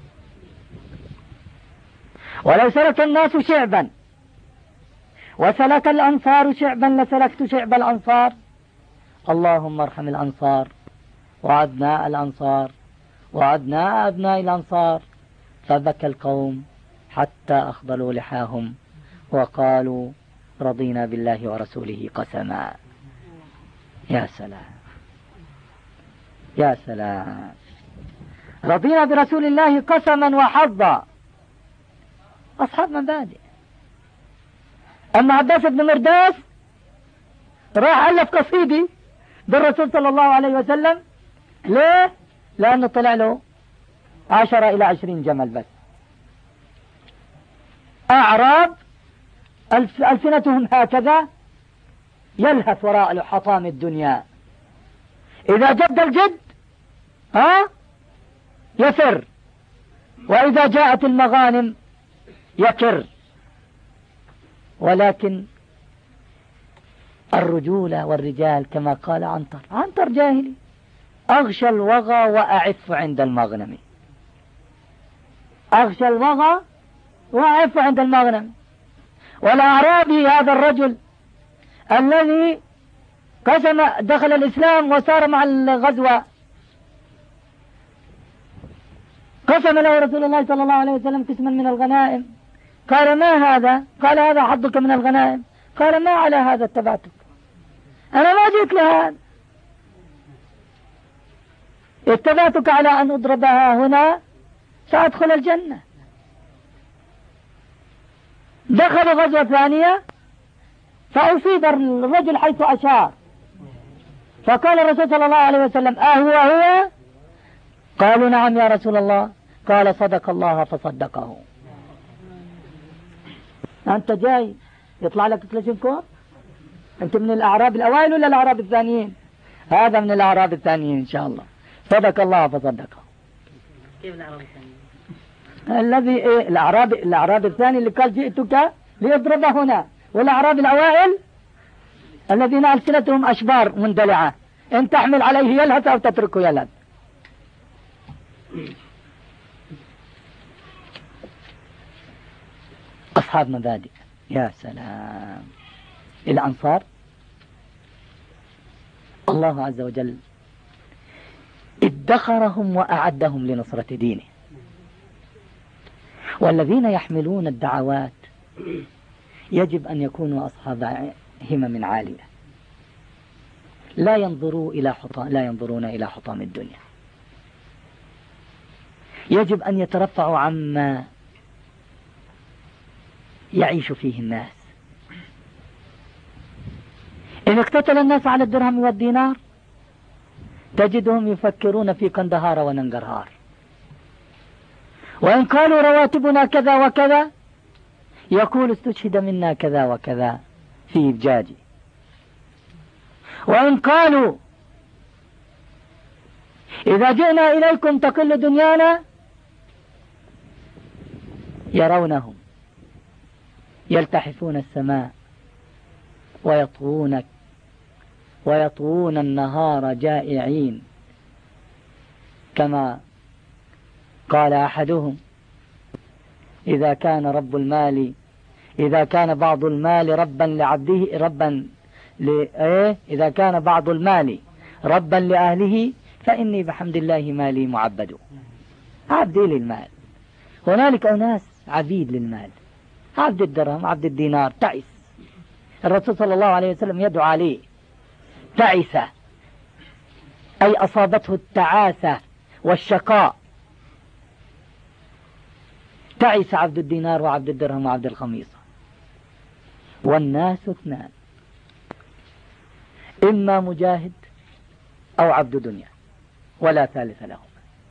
ولو سلك الناس شعبا وسلك الأنصار شعبا لسلكت شعب الأنصار. اللهم ارحم الأنصار وأبناء الأنصار وأبناء أبناء الأنصار. فبكى القوم حتى أخضلوا لحاهم وقالوا رضينا بالله ورسوله قسما. يا سلام يا سلام، رضينا برسول الله قسما وحظا. أصحاب مبادئ. أما عباس بن مرداس راح ألف قصيدي بالرسول صلى الله عليه وسلم. ليه؟ لأنه طلع له 10 إلى 20 جمل بس. أعراب ألسنتهم هكذا يلهث وراء حطام الدنيا، إذا جد الجد يفر، وإذا جاءت المغانم يكر. ولكن الرجولة والرجال كما قال عنتر جاهلي: أغشى الوغى وأعف عند المغنم. أغشى الوغى وأعف عند المغنم. والأعرابي هذا الرجل الذي دخل الإسلام وصار مع الغزوة، قسم له رسول الله صلى الله عليه وسلم قسما من الغنائم. قال: ما هذا؟ قال: هذا حظك من الغنائم. قال: ما على هذا اتبعتك، أنا ما جئت لهذا، اتبعتك على أن أضربها هنا سأدخل الجنة. دخل غزوة ثانية فأصيب الرجل حيث أشار، فقال الرسول صلى الله عليه وسلم: هو؟ قالوا: نعم يا رسول الله. قال: صدق الله فصدقه. أنت جاي يطلع لك كلاشينكوف؟ أنت من الأعراب الأوائل ولا الأعراب الثانيين؟ هذا من الأعراب الثانيين إن شاء الله. صدق الله فصدقه. كيف الأعراب الثانيين؟ الذي الأعراب الثاني اللي قال جئتك ليضرب هنا، والأعراب الأوائل الذين ألسنتهم أشبار مندلعة، إن تحمل عليه يلهث أو تتركه يلهث. أصحاب مبادئ. يا سلام. الأنصار الله عز وجل ادخرهم وأعدهم لنصرة دينه. والذين يحملون الدعوات يجب أن يكونوا أصحاب همم عالية، لا ينظرون إلى حطام الدنيا. يجب أن يترفعوا عما يعيش فيه الناس. إن اقتتل الناس على الدرهم والدينار تجدهم يفكرون في قندهار وننقرهار. وإن قالوا رواتبنا كذا وكذا يقول استشهد منا كذا وكذا في إبجاجي. وإن قالوا إذا جئنا إليكم تقل دنيانا يرونهم يلتحفون السماء ويطوون النهار جائعين، كما قال أحدهم: إذا كان بعض المال ربا لعبده إذا كان بعض المال ربا لأهله فإني بحمد الله مالي معبد. عبدي للمال. هنالك أناس عبيد للمال، عبد الدرهم، عبد الدينار، تعس. الرسول صلى الله عليه وسلم يدعو عليه: تعس، أي أصابته التعاسة والشقاء. تعس عبد الدينار وعبد الدرهم وعبد الخميصة. والناس اثنان: إما مجاهد أو عبد دنيا، ولا ثالث لهم.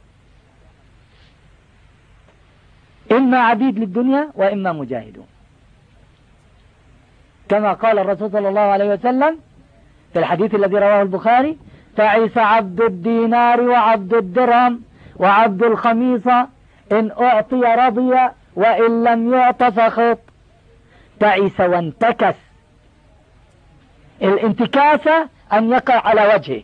إما عبيد للدنيا وإما مجاهدون، كما قال الرسول صلى الله عليه وسلم في الحديث الذي رواه البخاري: تعس عبد الدينار وعبد الدرهم وعبد الخميصة، إن أعطي رضي وإن لم يعط سخط. تعس وانتكس. الانتكاسة أن يقع على وجهه،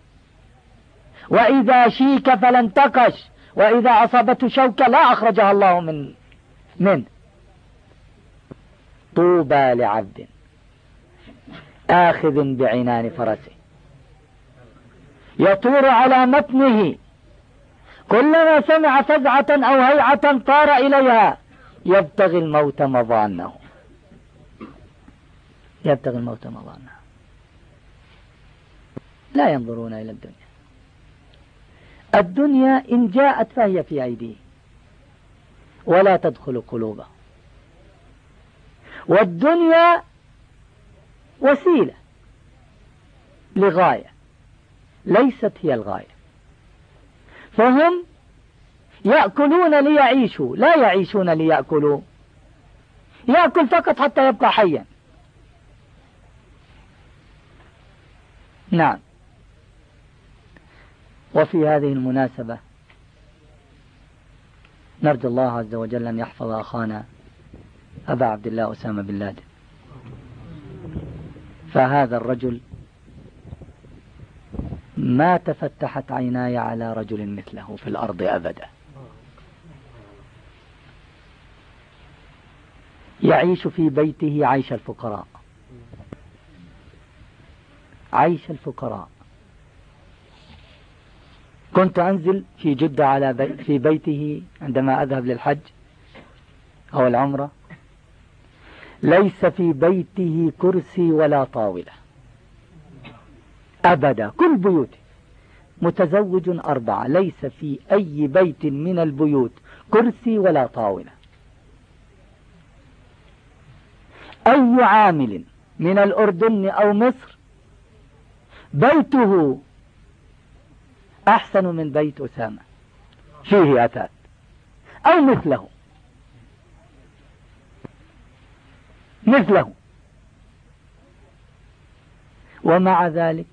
وإذا شيك فلا انتقش، وإذا أصابته شوكة لا أخرجها الله منه. طوبى لعبد آخذ بعنان فرسه يطور على متنه، كلما سمع فزعة أو هيعة طار إليها يبتغي الموت مظانه. لا ينظرون إلى الدنيا. الدنيا إن جاءت فهي في أيديه ولا تدخل قلوبه. والدنيا وسيلة لغاية ليست هي الغاية. فهم يأكلون ليعيشوا، لا يعيشون ليأكلوا. يأكل فقط حتى يبقى حيا. نعم. وفي هذه المناسبة نرجو الله عز وجل أن يحفظ أخانا أبا عبد الله أسامة بن لادن. فهذا الرجل ما تفتحت عيناي على رجل مثله في الأرض أبدا. يعيش في بيته عيش الفقراء، عيش الفقراء. كنت أنزل في جدة في بيته عندما أذهب للحج أو العمرة، ليس في بيته كرسي ولا طاولة أبدا. كل بيوته، متزوج 4، ليس في أي بيت من البيوت كرسي ولا طاولة. أي عامل من الأردن أو مصر بيته أحسن من بيت أسامة، فيه أثاث أو مثله. ومع ذلك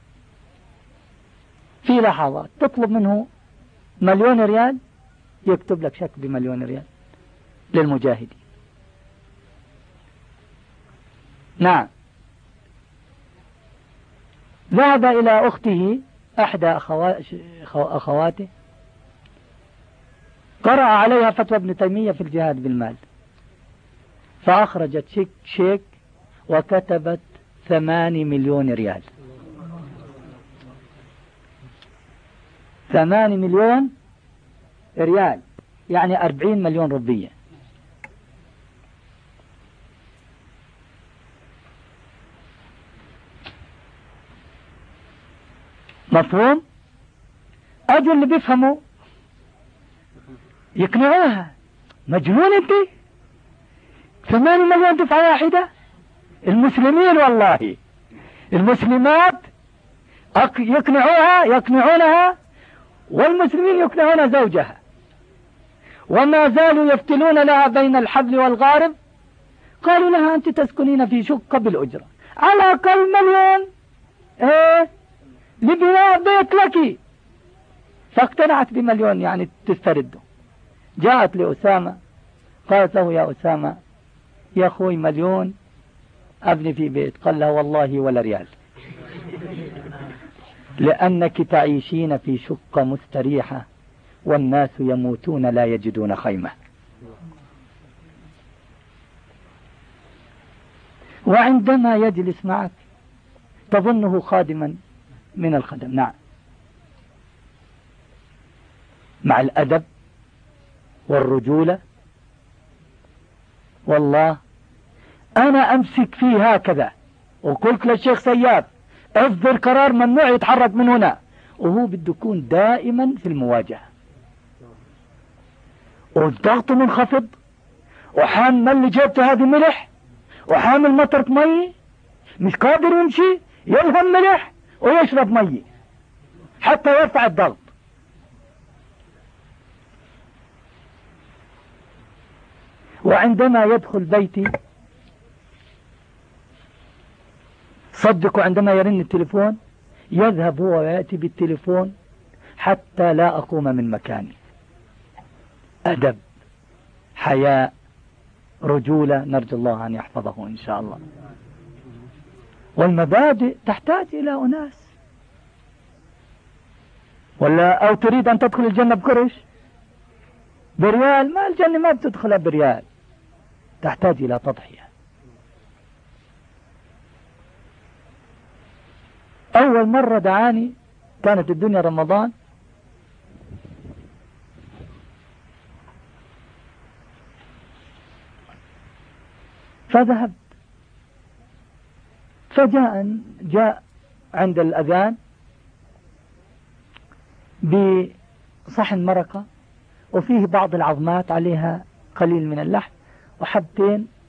في لحظات تطلب منه 1,000,000 ريال يكتب لك شك ب1,000,000 ريال للمجاهدين. نعم. ذهب إلى أخته أحدى أخواته، قرأ عليها فتوى ابن تيمية في الجهاد بالمال، فأخرجت شيك وكتبت 8,000,000 ريال. 8,000,000 ريال يعني 40,000,000 روبية. مفهوم؟ أجل اللي بيفهموا يقنعوها: مجنون انت؟ 8,000,000 دفعة واحدة؟ المسلمين والله المسلمات يقنعونها، والمسلمين يقنعون زوجها، وما زالوا يفتلون لها بين الحبل والغارب. قالوا لها: أنت تسكنين في شقة بالأجرة، على الأقل 1,000,000 لبناء بيت لك. فاقتنعت بمليون يعني تسترده. جاءت لأسامة قالت له يا أسامة يا أخوي مليون أبني في بيت. قال لها والله ولا ريال، لأنك تعيشين في شقة مستريحة والناس يموتون لا يجدون خيمة. وعندما يجلس معك تظنه خادما من الخدم. نعم، مع الأدب والرجولة. والله أنا أمسك فيه هكذا وقلت للشيخ سياب اصدر قرار ممنوع يتحرك من هنا، وهو بده يكون دائما في المواجهة والضغط منخفض، وحامل اللي جابته هذه ملح وحامل مطرة مي مش قادر يمشي، يلهم ملح ويشرب مي حتى يرفع الضغط. وعندما يدخل بيتي صدقوا عندما يرن التليفون يذهب هو ويأتي بالتليفون حتى لا أقوم من مكاني. أدب، حياء، رجولة، نرجو الله أن يحفظه إن شاء الله. والمبادئ تحتاج إلى أناس. ولا أو تريد أن تدخل الجنة بقرش بريال؟ ما الجنة ما بتدخلها بريال، تحتاج إلى تضحية. أول مرة دعاني كانت الدنيا رمضان، فذهبت، جاء عند الأذان بصحن مرقة وفيه بعض العظمات عليها قليل من اللحم وحبتين